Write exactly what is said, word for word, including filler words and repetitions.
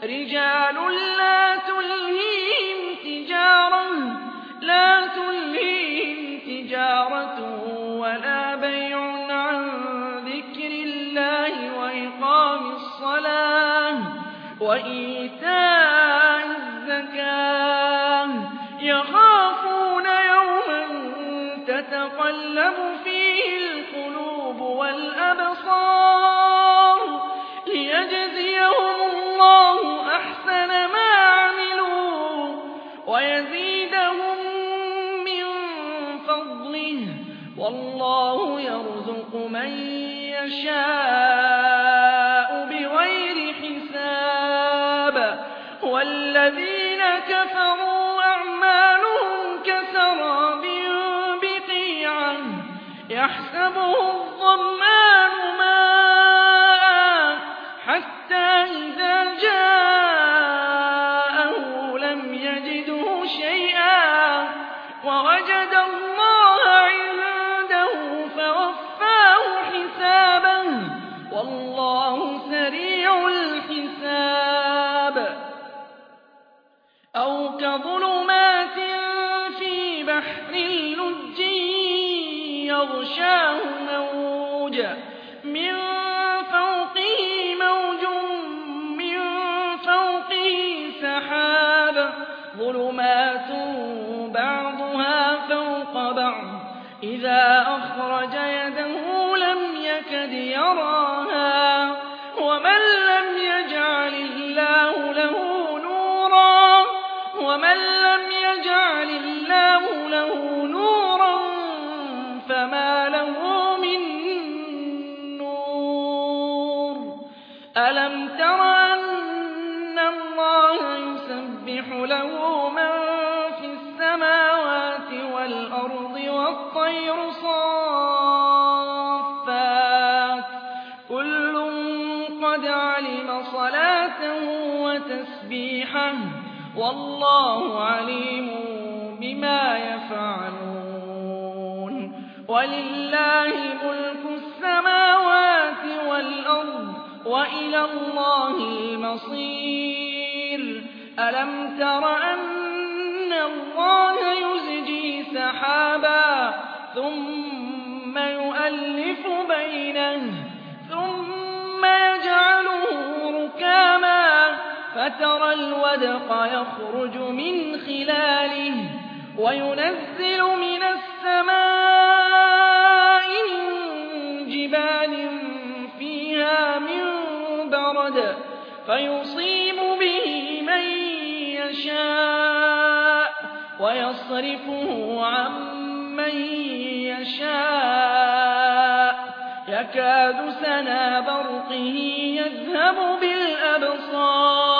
رجال لا تلهيهم تجارة لا تلهيهم تجارة ولا بيع عن ذكر الله وإقام الصلاة وإيتاء الزكاة يخافون يوما تتقلب فيه القلوب والأبصار ليجزيهم الله أحسن ما عملوا ويزيدهم من فضله والله يرزق من يشاء بغير حساب والذين كفروا أعمالهم كسراب بقيعة يحسبه الظمآن ماء حتى إذا جاءه لم يجده شيئا ووجد الله عنده فوفاه حسابه والله سريع الحساب أو كظلمات في بحر لج يغشاه موج من فوقه موج من فوقه سحاب ظلمات بعضها فوق بعض إذا أخرج يده لم يكد يراها ومن لم يجعل الله له نورا ومن لم يجعل الله له نورا فما له من نور ألم تر أن الله يسبح له من في السماوات والأرض والطير صافات كل قد علم صلاته وتسبيحه والله عليم بما يفعلون ولله ملك السماوات والأرض وإلى الله المصير ألم تر أن الله يزجي سحابا ثم يؤلف بينه ثم يجعله ركاما فترى الودق يخرج من خلاله وينزل من السماء من جبال فيها من برد فيصيب به من يشاء ويصرفه عن من يشاء يكاد سنا برقه يذهب بالأبصار